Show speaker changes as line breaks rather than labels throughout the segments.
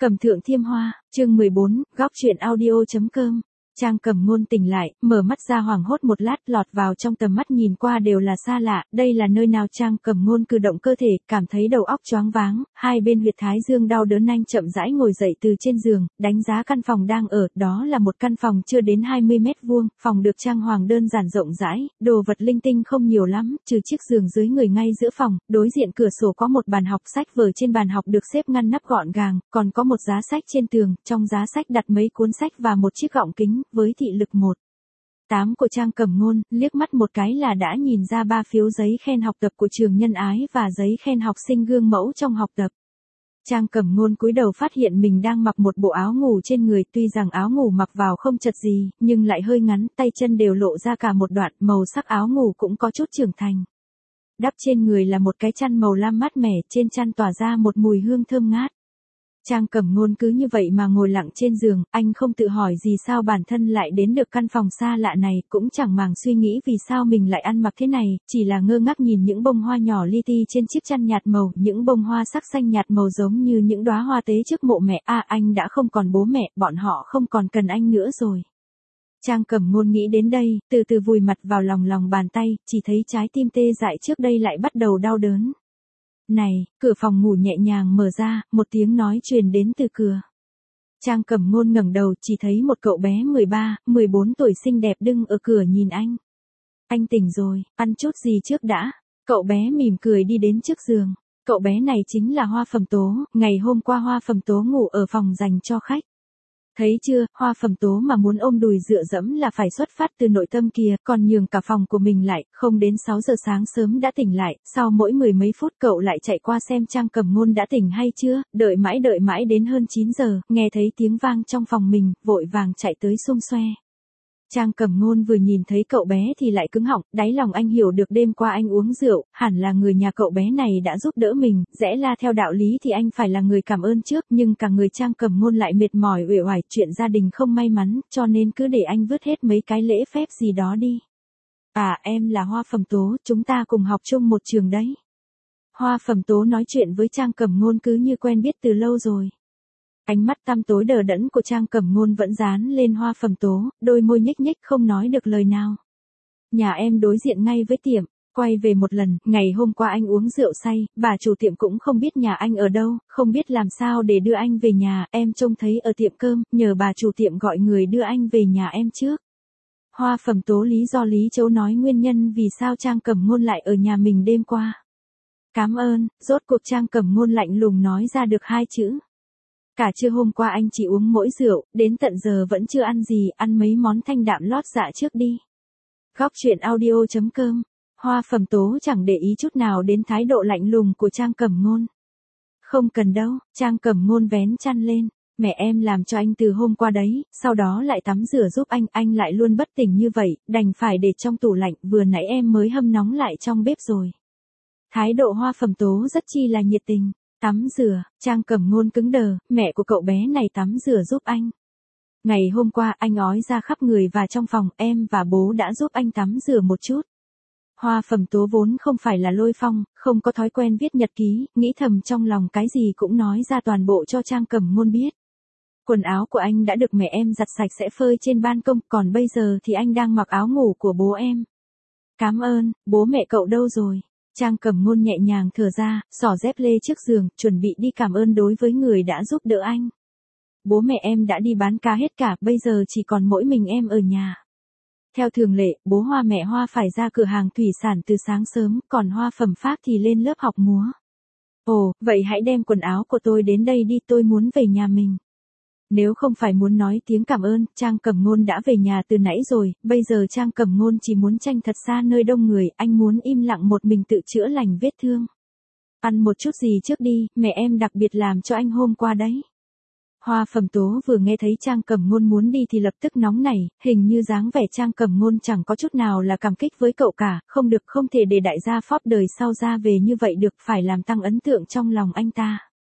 Cẩm Thượng Thiêm Hoa, chương 14, góc truyện audio.com. Trang Cẩm Ngôn tỉnh lại, mở mắt ra hoảng hốt một lát, lọt vào trong tầm mắt nhìn qua đều là xa lạ, đây là nơi nào? Trang Cẩm Ngôn cử động cơ thể, cảm thấy đầu óc choáng váng, hai bên huyệt thái dương đau đớn, anh chậm rãi ngồi dậy từ trên giường, đánh giá căn phòng đang ở, đó là một căn phòng chưa đến 20 mét vuông, phòng được trang hoàng đơn giản rộng rãi, đồ vật linh tinh không nhiều lắm, trừ chiếc giường dưới người ngay giữa phòng, đối diện cửa sổ có một bàn học, sách vở trên bàn học được xếp ngăn nắp gọn gàng, còn có một giá sách trên tường, trong giá sách đặt mấy cuốn sách và một chiếc gọng kính với thị lực 1.8 của Trang Cẩm Ngôn, liếc mắt một cái là đã nhìn ra 3 phiếu giấy khen học tập của trường Nhân Ái và giấy khen học sinh gương mẫu trong học tập. Trang Cẩm Ngôn cúi đầu phát hiện mình đang mặc một bộ áo ngủ trên người, tuy rằng áo ngủ mặc vào không chật gì, nhưng lại hơi ngắn, tay chân đều lộ ra cả một đoạn, màu sắc áo ngủ cũng có chút trưởng thành. Đắp trên người là một cái chăn màu lam mát mẻ, trên chăn tỏa ra một mùi hương thơm ngát. Trang Cẩm Ngôn cứ như vậy mà ngồi lặng trên giường, anh không tự hỏi gì sao bản thân lại đến được căn phòng xa lạ này, cũng chẳng màng suy nghĩ vì sao mình lại ăn mặc thế này, chỉ là ngơ ngác nhìn những bông hoa nhỏ li ti trên chiếc chăn nhạt màu, những bông hoa sắc xanh nhạt màu giống như những đóa hoa tế trước mộ mẹ. Anh đã không còn bố mẹ, bọn họ không còn cần anh nữa rồi. Trang Cẩm Ngôn nghĩ đến đây, từ từ vùi mặt vào lòng bàn tay, chỉ thấy trái tim tê dại trước đây lại bắt đầu đau đớn. Này, cửa phòng ngủ nhẹ nhàng mở ra, một tiếng nói truyền đến từ cửa. Trang Cẩm Ngôn ngẩng đầu, chỉ thấy một cậu bé 13, 14 tuổi xinh đẹp đứng ở cửa nhìn anh. Anh tỉnh rồi, ăn chút gì trước đã. Cậu bé mỉm cười đi đến trước giường. Cậu bé này chính là Hoa Phẩm Tố, ngày hôm qua Hoa Phẩm Tố ngủ ở phòng dành cho khách. Thấy chưa, Hoa Phẩm Tố mà muốn ôm đùi dựa dẫm là phải xuất phát từ nội tâm kìa, còn nhường cả phòng của mình lại, không đến 6 giờ sáng sớm đã tỉnh lại, sau mỗi mười mấy phút cậu lại chạy qua xem Trang Cẩm Ngôn đã tỉnh hay chưa, đợi mãi đến hơn 9 giờ, nghe thấy tiếng vang trong phòng mình, vội vàng chạy tới xung xoe. Trang Cẩm Ngôn vừa nhìn thấy cậu bé thì lại cứng họng, đáy lòng anh hiểu được đêm qua anh uống rượu, hẳn là người nhà cậu bé này đã giúp đỡ mình, rẽ la theo đạo lý thì anh phải là người cảm ơn trước, nhưng cả người Trang Cẩm Ngôn lại mệt mỏi uể oải, chuyện gia đình không may mắn, cho nên cứ để anh vứt hết mấy cái lễ phép gì đó đi. Em là Hoa Phẩm Tố, chúng ta cùng học chung một trường đấy. Hoa Phẩm Tố nói chuyện với Trang Cẩm Ngôn cứ như quen biết từ lâu rồi. Ánh mắt tăm tối đờ đẫn của Trang Cẩm Ngôn vẫn dán lên Hoa Phẩm Tố, đôi môi nhếch nhếch không nói được lời nào. Nhà em đối diện ngay với tiệm, quay về một lần, ngày hôm qua anh uống rượu say, bà chủ tiệm cũng không biết nhà anh ở đâu, không biết làm sao để đưa anh về nhà, em trông thấy ở tiệm cơm, nhờ bà chủ tiệm gọi người đưa anh về nhà em trước. Hoa Phẩm Tố lý do lý chấu nói nguyên nhân vì sao Trang Cẩm Ngôn lại ở nhà mình đêm qua. Cảm ơn, rốt cuộc Trang Cẩm Ngôn lạnh lùng nói ra được 2 chữ. Cả trưa hôm qua anh chỉ uống mỗi rượu, đến tận giờ vẫn chưa ăn gì, ăn mấy món thanh đạm lót dạ trước đi. Góc truyện audio.com. Hoa Phẩm Tố chẳng để ý chút nào đến thái độ lạnh lùng của Trang Cẩm Ngôn. Không cần đâu, Trang Cẩm Ngôn vén chăn lên. Mẹ em làm cho anh từ hôm qua đấy, sau đó lại tắm rửa giúp anh lại luôn bất tỉnh như vậy, đành phải để trong tủ lạnh, vừa nãy em mới hâm nóng lại trong bếp rồi. Thái độ Hoa Phẩm Tố rất chi là nhiệt tình. Tắm rửa, Trang Cẩm Ngôn cứng đờ, mẹ của cậu bé này tắm rửa giúp anh. Ngày hôm qua anh ói ra khắp người và trong phòng, em và bố đã giúp anh tắm rửa một chút. Hoa Phẩm Tố vốn không phải là lôi phong, không có thói quen viết nhật ký, nghĩ thầm trong lòng cái gì cũng nói ra toàn bộ cho Trang Cẩm Ngôn biết. Quần áo của anh đã được mẹ em giặt sạch sẽ phơi trên ban công, còn bây giờ thì anh đang mặc áo ngủ của bố em. Cảm ơn, bố mẹ cậu đâu rồi? Trang Cẩm Ngôn nhẹ nhàng thở ra, xỏ dép lê trước giường, chuẩn bị đi cảm ơn đối với người đã giúp đỡ anh. Bố mẹ em đã đi bán cá hết cả, bây giờ chỉ còn mỗi mình em ở nhà. Theo thường lệ, bố Hoa mẹ Hoa phải ra cửa hàng thủy sản từ sáng sớm, còn Hoa Phẩm Phác thì lên lớp học múa. Ồ, vậy hãy đem quần áo của tôi đến đây đi, tôi muốn về nhà mình. Nếu không phải muốn nói tiếng cảm ơn, Trang Cẩm Ngôn đã về nhà từ nãy rồi, bây giờ Trang Cẩm Ngôn chỉ muốn tranh thật xa nơi đông người, anh muốn im lặng một mình tự chữa lành vết thương. Ăn một chút gì trước đi, mẹ em đặc biệt làm cho anh hôm qua đấy. Hoa Phẩm Tố vừa nghe thấy Trang Cẩm Ngôn muốn đi thì lập tức nóng nảy, hình như dáng vẻ Trang Cẩm Ngôn chẳng có chút nào là cảm kích với cậu cả, không được, không thể để đại gia Phóp đời sau ra về như vậy được, phải làm tăng ấn tượng trong lòng anh ta.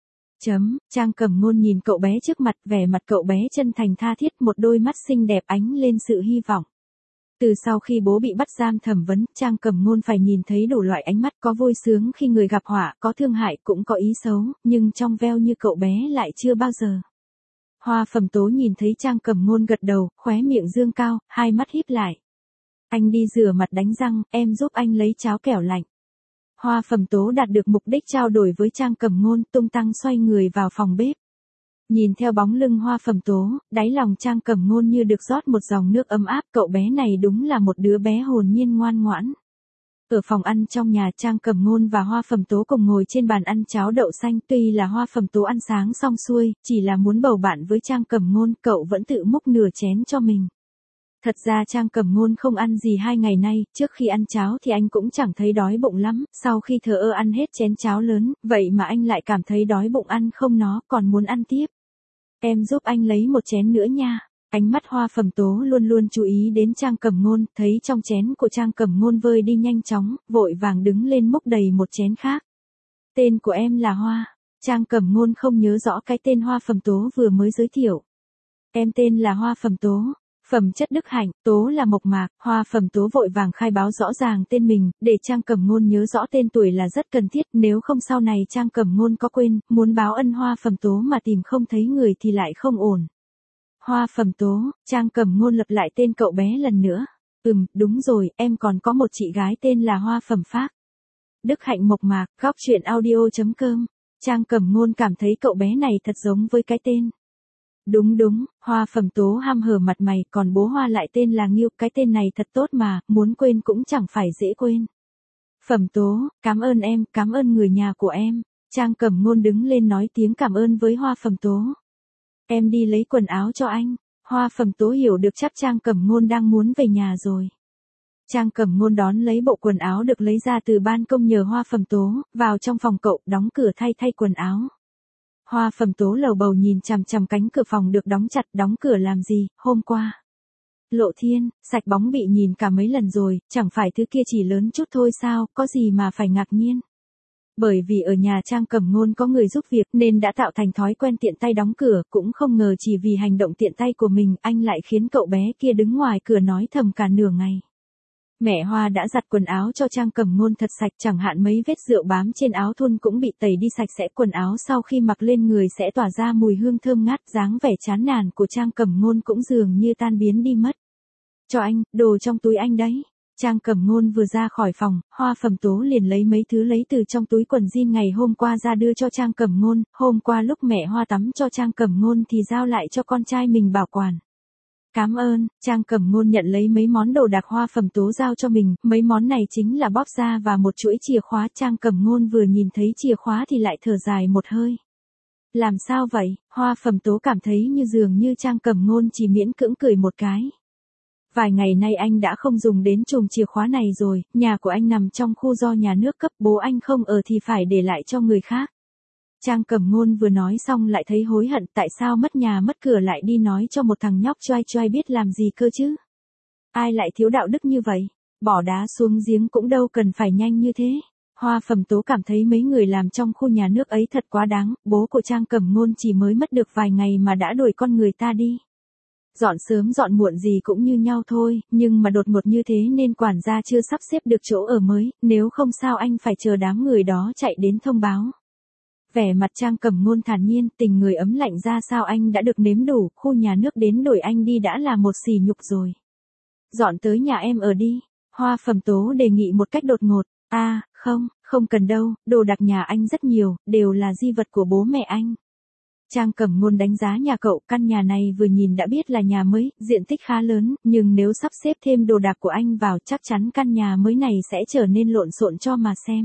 Trang Cẩm Ngôn nhìn cậu bé trước mặt, vẻ mặt cậu bé chân thành tha thiết, một đôi mắt xinh đẹp ánh lên sự hy vọng. Từ sau khi bố bị bắt giam thẩm vấn, Trang Cẩm Ngôn phải nhìn thấy đủ loại ánh mắt, có vui sướng khi người gặp họa, có thương hại, cũng có ý xấu, nhưng trong veo như cậu bé lại chưa bao giờ. Hoa Phẩm Tố nhìn thấy Trang Cẩm Ngôn gật đầu, khóe miệng dương cao, hai mắt híp lại. Anh đi rửa mặt đánh răng, em giúp anh lấy cháo kẻo lạnh. Hoa Phẩm Tố đạt được mục đích trao đổi với Trang Cẩm Ngôn, tung tăng xoay người vào phòng bếp. Nhìn theo bóng lưng Hoa Phẩm Tố, đáy lòng Trang Cẩm Ngôn như được rót một dòng nước ấm áp, cậu bé này đúng là một đứa bé hồn nhiên ngoan ngoãn. Ở phòng ăn trong nhà, Trang Cẩm Ngôn và Hoa Phẩm Tố cùng ngồi trên bàn ăn cháo đậu xanh, tuy là Hoa Phẩm Tố ăn sáng xong xuôi, chỉ là muốn bầu bạn với Trang Cẩm Ngôn, cậu vẫn tự múc nửa chén cho mình. Thật ra Trang Cẩm Ngôn không ăn gì 2 ngày nay, trước khi ăn cháo thì anh cũng chẳng thấy đói bụng lắm, sau khi thờ ơ ăn hết chén cháo lớn, vậy mà anh lại cảm thấy đói bụng ăn không nó, còn muốn ăn tiếp. Em giúp anh lấy một chén nữa nha. Ánh mắt Hoa Phẩm Tố luôn luôn chú ý đến Trang Cẩm Ngôn, thấy trong chén của Trang Cẩm Ngôn vơi đi nhanh chóng, vội vàng đứng lên múc đầy một chén khác. Tên của em là Hoa. Trang Cẩm Ngôn không nhớ rõ cái tên Hoa Phẩm Tố vừa mới giới thiệu. Em tên là Hoa Phẩm Tố. Phẩm chất đức hạnh, Tố là mộc mạc, Hoa Phẩm Tố vội vàng khai báo rõ ràng tên mình, để Trang Cẩm Ngôn nhớ rõ tên tuổi là rất cần thiết, nếu không sau này Trang Cẩm Ngôn có quên, muốn báo ân Hoa Phẩm Tố mà tìm không thấy người thì lại không ổn. Hoa Phẩm Tố, Trang Cẩm Ngôn lặp lại tên cậu bé lần nữa. Đúng rồi, em còn có một chị gái tên là Hoa Phẩm Phác. Đức hạnh mộc mạc, góc truyện audio.com. Trang Cẩm Ngôn cảm thấy cậu bé này thật giống với cái tên. Đúng, Hoa Phẩm Tố hăm hở mặt mày, còn bố Hoa lại tên là Nghiêu, cái tên này thật tốt mà, muốn quên cũng chẳng phải dễ quên. Phẩm Tố, cảm ơn em, cảm ơn người nhà của em. Trang Cẩm Ngôn đứng lên nói tiếng cảm ơn với Hoa Phẩm Tố. Em đi lấy quần áo cho anh. Hoa Phẩm Tố hiểu được chắc Trang Cẩm Ngôn đang muốn về nhà rồi. Trang Cẩm Ngôn đón lấy bộ quần áo được lấy ra từ ban công nhờ Hoa Phẩm Tố, vào trong phòng cậu, đóng cửa thay quần áo. Hoa Phẩm Tố lầu bầu nhìn chằm chằm cánh cửa phòng được đóng chặt, đóng cửa làm gì, hôm qua. Lộ Thiên, sạch bóng bị nhìn cả mấy lần rồi, chẳng phải thứ kia chỉ lớn chút thôi sao, có gì mà phải ngạc nhiên. Bởi vì ở nhà Trang Cẩm Ngôn có người giúp việc nên đã tạo thành thói quen tiện tay đóng cửa, cũng không ngờ chỉ vì hành động tiện tay của mình, anh lại khiến cậu bé kia đứng ngoài cửa nói thầm cả nửa ngày. Mẹ Hoa đã giặt quần áo cho Trang Cẩm Ngôn thật sạch, chẳng hạn mấy vết rượu bám trên áo thun cũng bị tẩy đi sạch sẽ, quần áo sau khi mặc lên người sẽ tỏa ra mùi hương thơm ngát, dáng vẻ chán nản của Trang Cẩm Ngôn cũng dường như tan biến đi mất. Cho anh, đồ trong túi anh đấy. Trang Cẩm Ngôn vừa ra khỏi phòng, Hoa Phẩm Tố liền lấy mấy thứ lấy từ trong túi quần jean ngày hôm qua ra đưa cho Trang Cẩm Ngôn, hôm qua lúc mẹ Hoa tắm cho Trang Cẩm Ngôn thì giao lại cho con trai mình bảo quản. Cảm ơn, Trang Cẩm Ngôn nhận lấy mấy món đồ đạc Hoa Phẩm Tố giao cho mình, mấy món này chính là bóp da và một chuỗi chìa khóa. Trang Cẩm Ngôn vừa nhìn thấy chìa khóa thì lại thở dài một hơi. Làm sao vậy? Hoa Phẩm Tố cảm thấy như dường như Trang Cẩm Ngôn chỉ miễn cưỡng cười một cái. Vài ngày nay anh đã không dùng đến chùm chìa khóa này rồi, nhà của anh nằm trong khu do nhà nước cấp, bố anh không ở thì phải để lại cho người khác. Trang Cẩm Ngôn vừa nói xong lại thấy hối hận, tại sao mất nhà mất cửa lại đi nói cho một thằng nhóc choai choai biết làm gì cơ chứ? Ai lại thiếu đạo đức như vậy? Bỏ đá xuống giếng cũng đâu cần phải nhanh như thế. Hoa Phẩm Tố cảm thấy mấy người làm trong khu nhà nước ấy thật quá đáng, bố của Trang Cẩm Ngôn chỉ mới mất được vài ngày mà đã đuổi con người ta đi. Dọn sớm dọn muộn gì cũng như nhau thôi, nhưng mà đột ngột như thế nên quản gia chưa sắp xếp được chỗ ở mới, nếu không sao anh phải chờ đám người đó chạy đến thông báo. Vẻ mặt Trang Cẩm Ngôn thản nhiên, tình người ấm lạnh ra sao anh đã được nếm đủ, khu nhà nước đến đổi anh đi đã là một sỉ nhục rồi. Dọn tới nhà em ở đi. Hoa Phẩm Tố đề nghị một cách đột ngột. Không cần đâu, đồ đạc nhà anh rất nhiều, đều là di vật của bố mẹ anh. Trang Cẩm Ngôn đánh giá nhà cậu, căn nhà này vừa nhìn đã biết là nhà mới, diện tích khá lớn, nhưng nếu sắp xếp thêm đồ đạc của anh vào chắc chắn căn nhà mới này sẽ trở nên lộn xộn cho mà xem.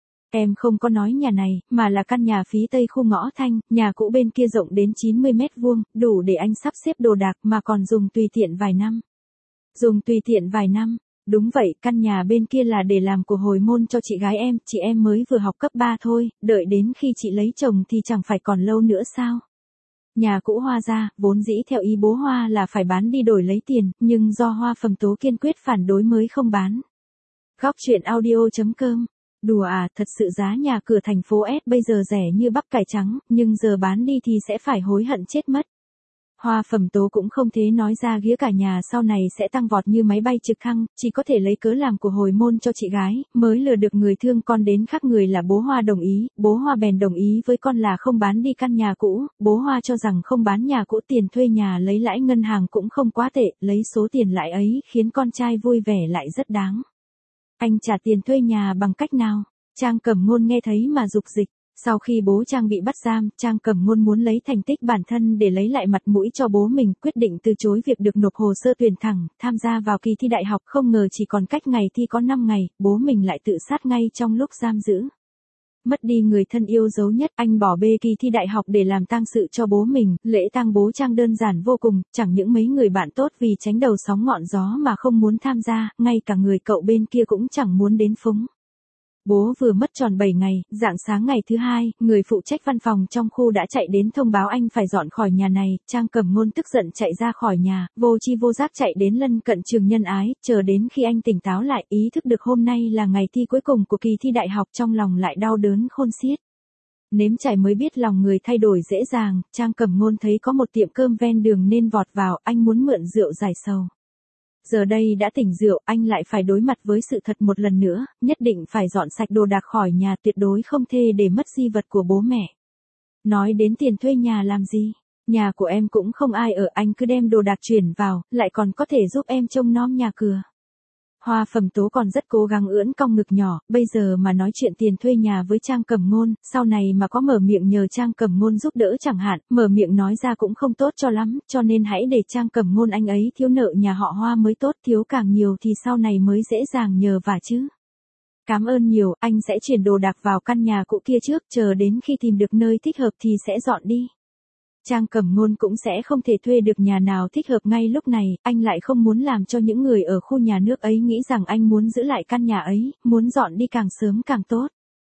Em không có nói nhà này, mà là căn nhà phía tây khu ngõ Thanh, nhà cũ bên kia rộng đến 90 mét vuông, đủ để anh sắp xếp đồ đạc mà còn dùng tùy tiện vài năm. Dùng tùy tiện vài năm? Đúng vậy, căn nhà bên kia là để làm của hồi môn cho chị gái em, chị em mới vừa học cấp 3 thôi, đợi đến khi chị lấy chồng thì chẳng phải còn lâu nữa sao? Nhà cũ Hoa gia, vốn dĩ theo ý bố Hoa là phải bán đi đổi lấy tiền, nhưng do Hoa Phẩm Tố kiên quyết phản đối mới không bán. Góc truyện audio.com. Đùa à, thật sự giá nhà cửa thành phố S bây giờ rẻ như bắp cải trắng, nhưng giờ bán đi thì sẽ phải hối hận chết mất. Hoa Phẩm Tố cũng không thế nói ra ghía cả nhà sau này sẽ tăng vọt như máy bay trực thăng, chỉ có thể lấy cớ làm của hồi môn cho chị gái, mới lừa được người thương con đến khác người là bố Hoa đồng ý, bố Hoa bèn đồng ý với con là không bán đi căn nhà cũ, bố Hoa cho rằng không bán nhà cũ tiền thuê nhà lấy lãi ngân hàng cũng không quá tệ, lấy số tiền lãi ấy khiến con trai vui vẻ lại rất đáng. Anh trả tiền thuê nhà bằng cách nào? Trang Cẩm Ngôn nghe thấy mà rục dịch. Sau khi bố Trang bị bắt giam, Trang Cẩm Ngôn muốn lấy thành tích bản thân để lấy lại mặt mũi cho bố mình, quyết định từ chối việc được nộp hồ sơ tuyển thẳng, tham gia vào kỳ thi đại học, không ngờ chỉ còn cách ngày thi có 5 ngày, bố mình lại tự sát ngay trong lúc giam giữ. Mất đi người thân yêu dấu nhất, anh bỏ bê kỳ thi đại học để làm tang sự cho bố mình, lễ tang bố Trang đơn giản vô cùng, chẳng những mấy người bạn tốt vì tránh đầu sóng ngọn gió mà không muốn tham gia, ngay cả người cậu bên kia cũng chẳng muốn đến phúng. Bố vừa mất tròn 7 ngày, rạng sáng ngày thứ 2, người phụ trách văn phòng trong khu đã chạy đến thông báo anh phải dọn khỏi nhà này, Trang Cẩm Ngôn tức giận chạy ra khỏi nhà, vô tri vô giác chạy đến lân cận trường Nhân Ái, chờ đến khi anh tỉnh táo lại, ý thức được hôm nay là ngày thi cuối cùng của kỳ thi đại học, trong lòng lại đau đớn khôn xiết. Nếm trải mới biết lòng người thay đổi dễ dàng, Trang Cẩm Ngôn thấy có một tiệm cơm ven đường nên vọt vào, anh muốn mượn rượu giải sầu. Giờ đây đã tỉnh rượu, anh lại phải đối mặt với sự thật một lần nữa, nhất định phải dọn sạch đồ đạc khỏi nhà, tuyệt đối không thể để mất di vật của bố mẹ. Nói đến tiền thuê nhà làm gì? Nhà của em cũng không ai ở, anh cứ đem đồ đạc chuyển vào, lại còn có thể giúp em trông nom nhà cửa. Hoa Phẩm Tố còn rất cố gắng ưỡn cong ngực nhỏ, bây giờ mà nói chuyện tiền thuê nhà với Trang Cẩm Ngôn, sau này mà có mở miệng nhờ Trang Cẩm Ngôn giúp đỡ chẳng hạn, mở miệng nói ra cũng không tốt cho lắm, cho nên hãy để Trang Cẩm Ngôn anh ấy thiếu nợ nhà họ Hoa mới tốt, thiếu càng nhiều thì sau này mới dễ dàng nhờ vả chứ. Cảm ơn nhiều, anh sẽ chuyển đồ đạc vào căn nhà cũ kia trước, chờ đến khi tìm được nơi thích hợp thì sẽ dọn đi. Trang Cẩm Ngôn cũng sẽ không thể thuê được nhà nào thích hợp ngay lúc này, anh lại không muốn làm cho những người ở khu nhà nước ấy nghĩ rằng anh muốn giữ lại căn nhà ấy, muốn dọn đi càng sớm càng tốt.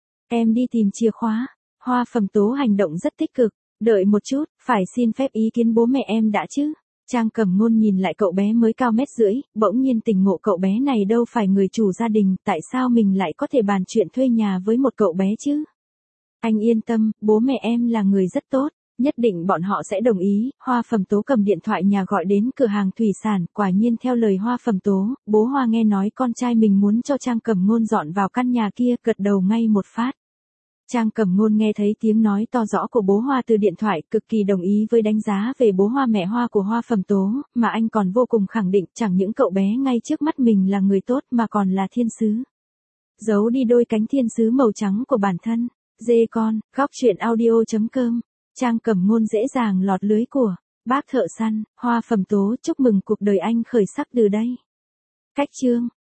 Em đi tìm chìa khóa. Hoa Phẩm Tố hành động rất tích cực, đợi một chút, phải xin phép ý kiến bố mẹ em đã chứ. Trang Cẩm Ngôn nhìn lại cậu bé mới cao 1,5 mét, bỗng nhiên tỉnh ngộ cậu bé này đâu phải người chủ gia đình, tại sao mình lại có thể bàn chuyện thuê nhà với một cậu bé chứ? Anh yên tâm, bố mẹ em là người rất tốt. Nhất định bọn họ sẽ đồng ý. Hoa Phẩm Tố cầm điện thoại nhà gọi đến cửa hàng thủy sản, quả nhiên theo lời Hoa Phẩm Tố, bố Hoa nghe nói con trai mình muốn cho Trang Cẩm Ngôn dọn vào căn nhà kia, gật đầu ngay một phát. Trang Cẩm Ngôn nghe thấy tiếng nói to rõ của bố Hoa từ điện thoại, cực kỳ đồng ý với đánh giá về bố Hoa mẹ Hoa của Hoa Phẩm Tố, mà anh còn vô cùng khẳng định chẳng những cậu bé ngay trước mắt mình là người tốt mà còn là thiên sứ. Giấu đi đôi cánh thiên sứ màu trắng của bản thân. Dê con, góc truyện audio.com. Trang Cẩm Ngôn dễ dàng lọt lưới của bác thợ săn. Hoa Phẩm Tố chúc mừng cuộc đời anh khởi sắc từ đây. Cách chương